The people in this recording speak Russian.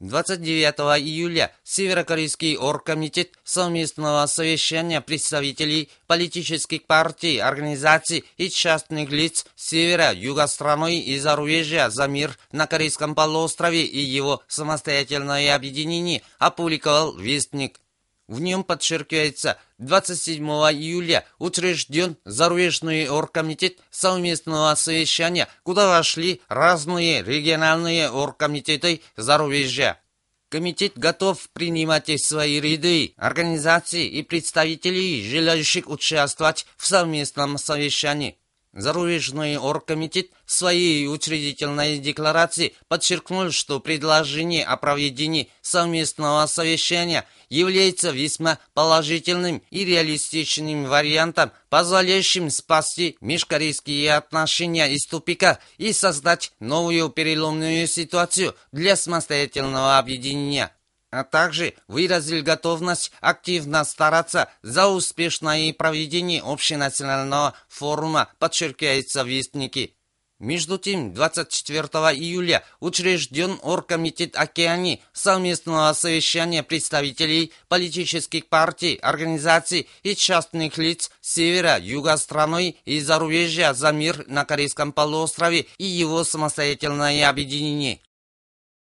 29 июля Северокорейский оргкомитет совместного совещания представителей политических партий, организаций и частных лиц Севера, Юга страны и зарубежья за мир на Корейском полуострове и его самостоятельное объединение опубликовал вестник. В нем подчеркивается, 27 июля учрежден зарубежный оргкомитет совместного совещания, куда вошли разные региональные оргкомитеты зарубежья. Комитет готов принимать в свои ряды организации и представителей, желающих участвовать в совместном совещании. Зарубежный оргкомитет в своей учредительной декларации подчеркнул, что предложение о проведении совместного совещания является весьма положительным и реалистичным вариантом, позволяющим спасти межкорейские отношения из тупика и создать новую переломную ситуацию для самостоятельного объединения. А также выразил готовность активно стараться за успешное проведение общенационального форума, подчеркивается в вестнике. Между тем, 24 июля учрежден оргкомитет Океании совместного совещания представителей политических партий, организаций и частных лиц Севера, Юга страны и зарубежья за мир на Корейском полуострове и его самостоятельное объединение.